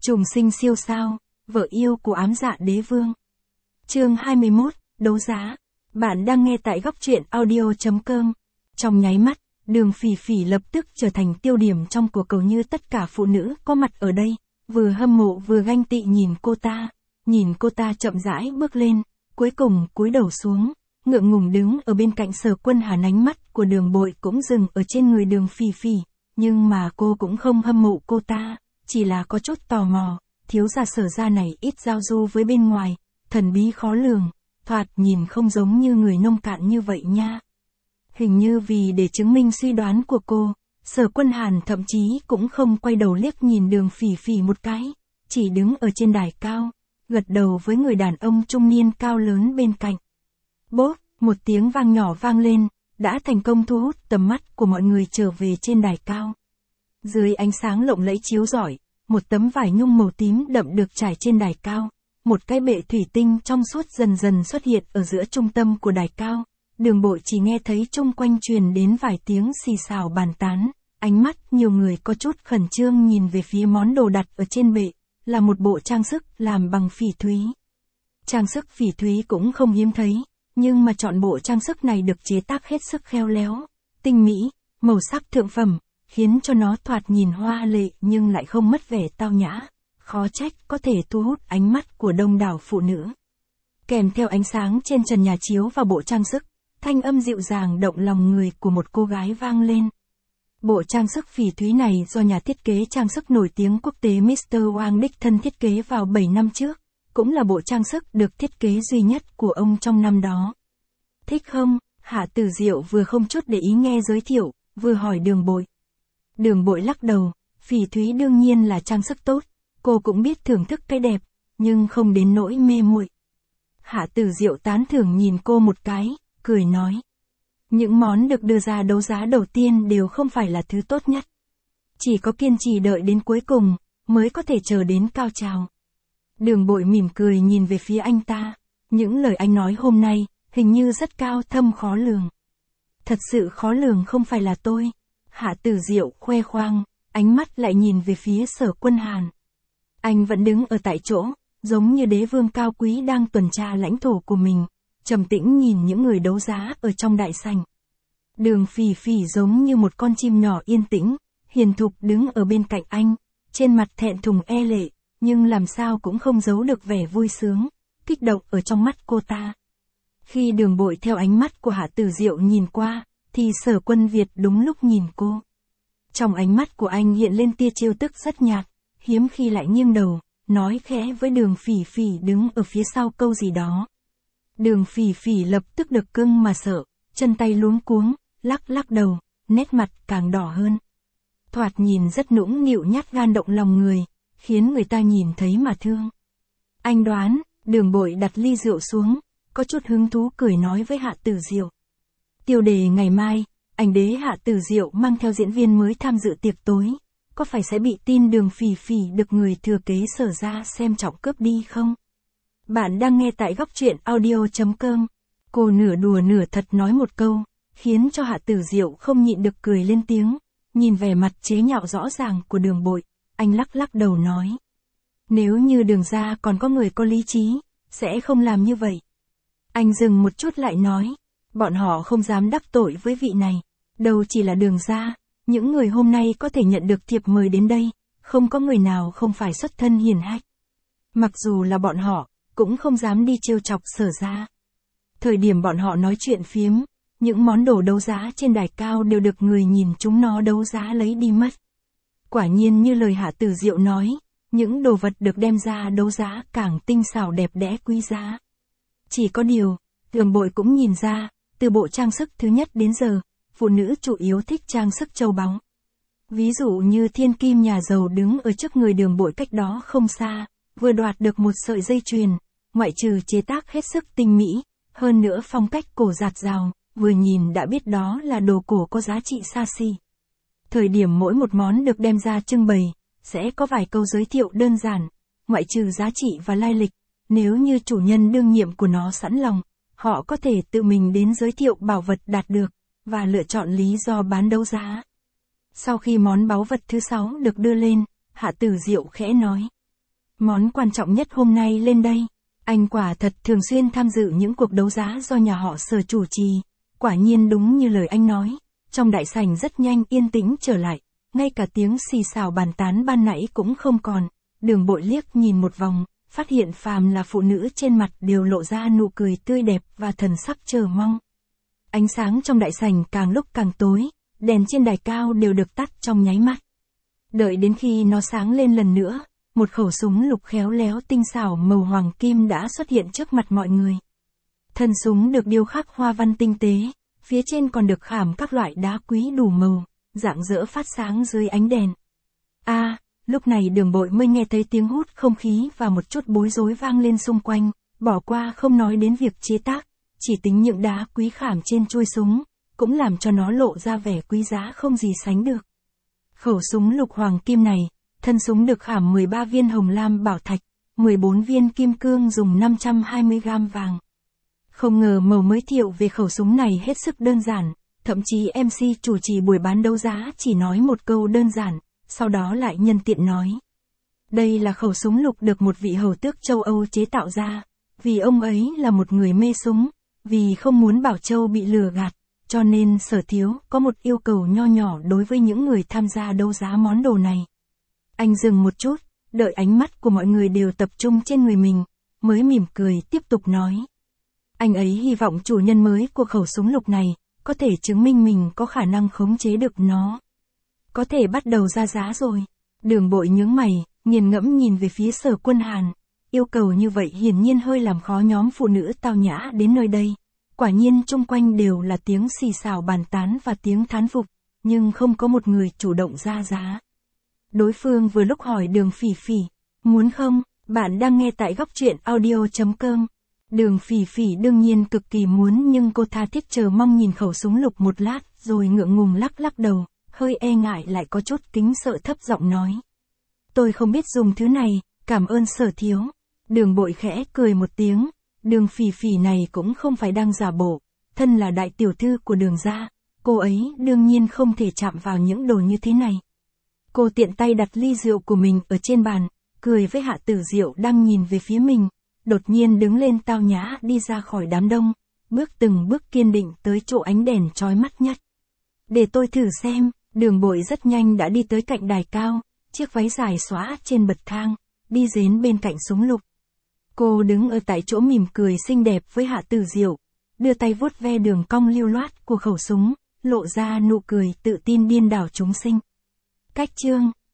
Trùng sinh siêu sao, vợ yêu của ám dạ đế vương. Chương 21, đấu giá. Bạn đang nghe tại góc truyện audio.com. Trong nháy mắt, Đường Phỉ Phỉ lập tức trở thành tiêu điểm trong cuộc cầu như tất cả phụ nữ có mặt ở đây, vừa hâm mộ vừa ganh tị nhìn cô ta chậm rãi bước lên, cuối cùng cúi đầu xuống, ngượng ngùng đứng ở bên cạnh Sở Quân Hàn. Ánh mắt của Đường Bội cũng dừng ở trên người Đường Phỉ Phỉ, nhưng mà cô cũng không hâm mộ cô ta, chỉ là có chút tò mò, thiếu gia Sở gia này ít giao du với bên ngoài, thần bí khó lường, thoạt nhìn không giống như người nông cạn như vậy nha. Hình như vì để chứng minh suy đoán của cô, Sở Quân Hàn thậm chí cũng không quay đầu liếc nhìn Đường Phỉ Phỉ một cái, chỉ đứng ở trên đài cao, gật đầu với người đàn ông trung niên cao lớn bên cạnh. Bốp, một tiếng vang nhỏ vang lên, đã thành công thu hút tầm mắt của mọi người trở về trên đài cao. Dưới ánh sáng lộng lẫy chiếu rọi, một tấm vải nhung màu tím đậm được trải trên đài cao, một cái bệ thủy tinh trong suốt dần dần xuất hiện ở giữa trung tâm của đài cao. Đường Bội chỉ nghe thấy chung quanh truyền đến vài tiếng xì xào bàn tán, ánh mắt nhiều người có chút khẩn trương nhìn về phía món đồ đặt ở trên bệ, là một bộ trang sức làm bằng phỉ thúy. Trang sức phỉ thúy cũng không hiếm thấy, nhưng mà chọn bộ trang sức này được chế tác hết sức khéo léo, tinh mỹ, màu sắc thượng phẩm, khiến cho nó thoạt nhìn hoa lệ nhưng lại không mất vẻ tao nhã, khó trách có thể thu hút ánh mắt của đông đảo phụ nữ. Kèm theo ánh sáng trên trần nhà chiếu vào bộ trang sức, thanh âm dịu dàng động lòng người của một cô gái vang lên. Bộ trang sức phỉ thúy này do nhà thiết kế trang sức nổi tiếng quốc tế Mr. Wang đích thân thiết kế vào 7 năm trước, cũng là bộ trang sức được thiết kế duy nhất của ông trong năm đó. Thích không? Hạ Tử Diệu vừa không chút để ý nghe giới thiệu, vừa hỏi Đường Bội. Đường Bội lắc đầu, phỉ thúy đương nhiên là trang sức tốt, cô cũng biết thưởng thức cái đẹp, nhưng không đến nỗi mê muội. Hạ Tử Diệu tán thưởng nhìn cô một cái, cười nói. Những món được đưa ra đấu giá đầu tiên đều không phải là thứ tốt nhất. Chỉ có kiên trì đợi đến cuối cùng, mới có thể chờ đến cao trào. Đường Bội mỉm cười nhìn về phía anh ta, những lời anh nói hôm nay, hình như rất cao thâm khó lường. Thật sự khó lường không phải là tôi. Hạ Tử Diệu khoe khoang, ánh mắt lại nhìn về phía Sở Quân Hàn. Anh vẫn đứng ở tại chỗ, giống như đế vương cao quý đang tuần tra lãnh thổ của mình, trầm tĩnh nhìn những người đấu giá ở trong đại sảnh. Đường Phỉ Phỉ giống như một con chim nhỏ yên tĩnh, hiền thục đứng ở bên cạnh anh, trên mặt thẹn thùng e lệ, nhưng làm sao cũng không giấu được vẻ vui sướng, kích động ở trong mắt cô ta. Khi Đường Bội theo ánh mắt của Hạ Tử Diệu nhìn qua, thì Sở Quân Việt đúng lúc nhìn cô. Trong ánh mắt của anh hiện lên tia trêu tức rất nhạt, hiếm khi lại nghiêng đầu, nói khẽ với Đường Phỉ Phỉ đứng ở phía sau câu gì đó. Đường Phỉ Phỉ lập tức được cưng mà sợ, chân tay luống cuống, lắc đầu, nét mặt càng đỏ hơn. Thoạt nhìn rất nũng nịu nhát gan động lòng người, khiến người ta nhìn thấy mà thương. Anh đoán, Đường Bội đặt ly rượu xuống, có chút hứng thú cười nói với Hạ Tử Diệu. Tiêu đề ngày mai, ảnh đế Hạ Tử Diệu mang theo diễn viên mới tham dự tiệc tối, có phải sẽ bị tin Đường Phỉ Phỉ được người thừa kế Sở gia xem trọng cướp đi không? Bạn đang nghe tại góc truyện audio.com. Cô nửa đùa nửa thật nói một câu, khiến cho Hạ Tử Diệu không nhịn được cười lên tiếng, nhìn vẻ mặt chế nhạo rõ ràng của Đường Bội, anh lắc đầu nói. Nếu như Đường gia còn có người có lý trí, sẽ không làm như vậy. Anh dừng một chút lại nói, bọn họ không dám đắc tội với vị này, đâu chỉ là Đường gia, những người hôm nay có thể nhận được thiệp mời đến đây, không có người nào không phải xuất thân hiển hách. Mặc dù là bọn họ, cũng không dám đi trêu chọc Sở gia. Thời điểm bọn họ nói chuyện phiếm, những món đồ đấu giá trên đài cao đều được người nhìn chúng nó đấu giá lấy đi mất. Quả nhiên như lời Hạ Tử Diệu nói, những đồ vật được đem ra đấu giá càng tinh xảo đẹp đẽ quý giá. Chỉ có điều, Đường Bội cũng nhìn ra, từ bộ trang sức thứ nhất đến giờ, phụ nữ chủ yếu thích trang sức châu báu. Ví dụ như thiên kim nhà giàu đứng ở trước người Đường Bội cách đó không xa, vừa đoạt được một sợi dây chuyền, ngoại trừ chế tác hết sức tinh mỹ, hơn nữa phong cách cổ dạt dào, vừa nhìn đã biết đó là đồ cổ có giá trị xa xỉ. Thời điểm mỗi một món được đem ra trưng bày, sẽ có vài câu giới thiệu đơn giản, ngoại trừ giá trị và lai lịch, nếu như chủ nhân đương nhiệm của nó sẵn lòng, họ có thể tự mình đến giới thiệu bảo vật đạt được, và lựa chọn lý do bán đấu giá. Sau khi món báu vật thứ 6 được đưa lên, Hạ Tử Diệu khẽ nói. Món quan trọng nhất hôm nay lên đây. Anh quả thật thường xuyên tham dự những cuộc đấu giá do nhà họ Sở chủ trì. Quả nhiên đúng như lời anh nói, trong đại sảnh rất nhanh yên tĩnh trở lại, ngay cả tiếng xì xào bàn tán ban nãy cũng không còn. Đường Bội liếc nhìn một vòng, phát hiện phàm là phụ nữ trên mặt đều lộ ra nụ cười tươi đẹp và thần sắc chờ mong. Ánh sáng trong đại sảnh càng lúc càng tối, đèn trên đài cao đều được tắt trong nháy mắt. Đợi đến khi nó sáng lên lần nữa, một khẩu súng lục khéo léo tinh xảo màu hoàng kim đã xuất hiện trước mặt mọi người. Thân súng được điêu khắc hoa văn tinh tế, phía trên còn được khảm các loại đá quý đủ màu, rạng rỡ phát sáng dưới ánh đèn. Lúc này Đường Bội mới nghe thấy tiếng hút không khí và một chút bối rối vang lên xung quanh, bỏ qua không nói đến việc chế tác, chỉ tính những đá quý khảm trên chuôi súng, cũng làm cho nó lộ ra vẻ quý giá không gì sánh được. Khẩu súng lục hoàng kim này, thân súng được khảm 13 viên hồng lam bảo thạch, 14 viên kim cương dùng 520 gam vàng. Không ngờ màu mới thiệu về khẩu súng này hết sức đơn giản, thậm chí MC chủ trì buổi bán đấu giá chỉ nói một câu đơn giản, sau đó lại nhân tiện nói. Đây là khẩu súng lục được một vị hầu tước châu Âu chế tạo ra, vì ông ấy là một người mê súng, vì không muốn Bảo Châu bị lừa gạt, cho nên Sở thiếu có một yêu cầu nho nhỏ đối với những người tham gia đấu giá món đồ này. Anh dừng một chút, đợi ánh mắt của mọi người đều tập trung trên người mình, mới mỉm cười tiếp tục nói. Anh ấy hy vọng chủ nhân mới của khẩu súng lục này, có thể chứng minh mình có khả năng khống chế được nó. Có thể bắt đầu ra giá rồi. Đường Bội nhướng mày, nghiền ngẫm nhìn về phía Sở Quân Hàn. Yêu cầu như vậy hiển nhiên hơi làm khó nhóm phụ nữ tao nhã đến nơi đây. Quả nhiên chung quanh đều là tiếng xì xào bàn tán và tiếng thán phục, nhưng không có một người chủ động ra giá. Đối phương vừa lúc hỏi Đường Phỉ Phỉ, muốn không? Bạn đang nghe tại góc truyện audio.com. Đường Phỉ Phỉ đương nhiên cực kỳ muốn, nhưng cô tha thiết chờ mong nhìn khẩu súng lục một lát, rồi ngượng ngùng lắc lắc đầu, hơi e ngại lại có chút kính sợ thấp giọng nói. Tôi không biết dùng thứ này, cảm ơn Sở thiếu. Đường Bội khẽ cười một tiếng, Đường Phỉ Phỉ này cũng không phải đang giả bộ, thân là đại tiểu thư của Đường gia, cô ấy đương nhiên không thể chạm vào những đồ như thế này. Cô tiện tay đặt ly rượu của mình ở trên bàn, cười với Hạ Tử Diệu đang nhìn về phía mình, đột nhiên đứng lên tao nhã đi ra khỏi đám đông, bước từng bước kiên định tới chỗ ánh đèn chói mắt nhất. Để tôi thử xem. Đường Bội rất nhanh đã đi tới cạnh đài cao, chiếc váy dài xóa trên bậc thang, đi đến bên cạnh súng lục. Cô đứng ở tại chỗ mỉm cười xinh đẹp với Hạ Tử Diệu, đưa tay vuốt ve đường cong lưu loát của khẩu súng, lộ ra nụ cười tự tin điên đảo chúng sinh. Cách chương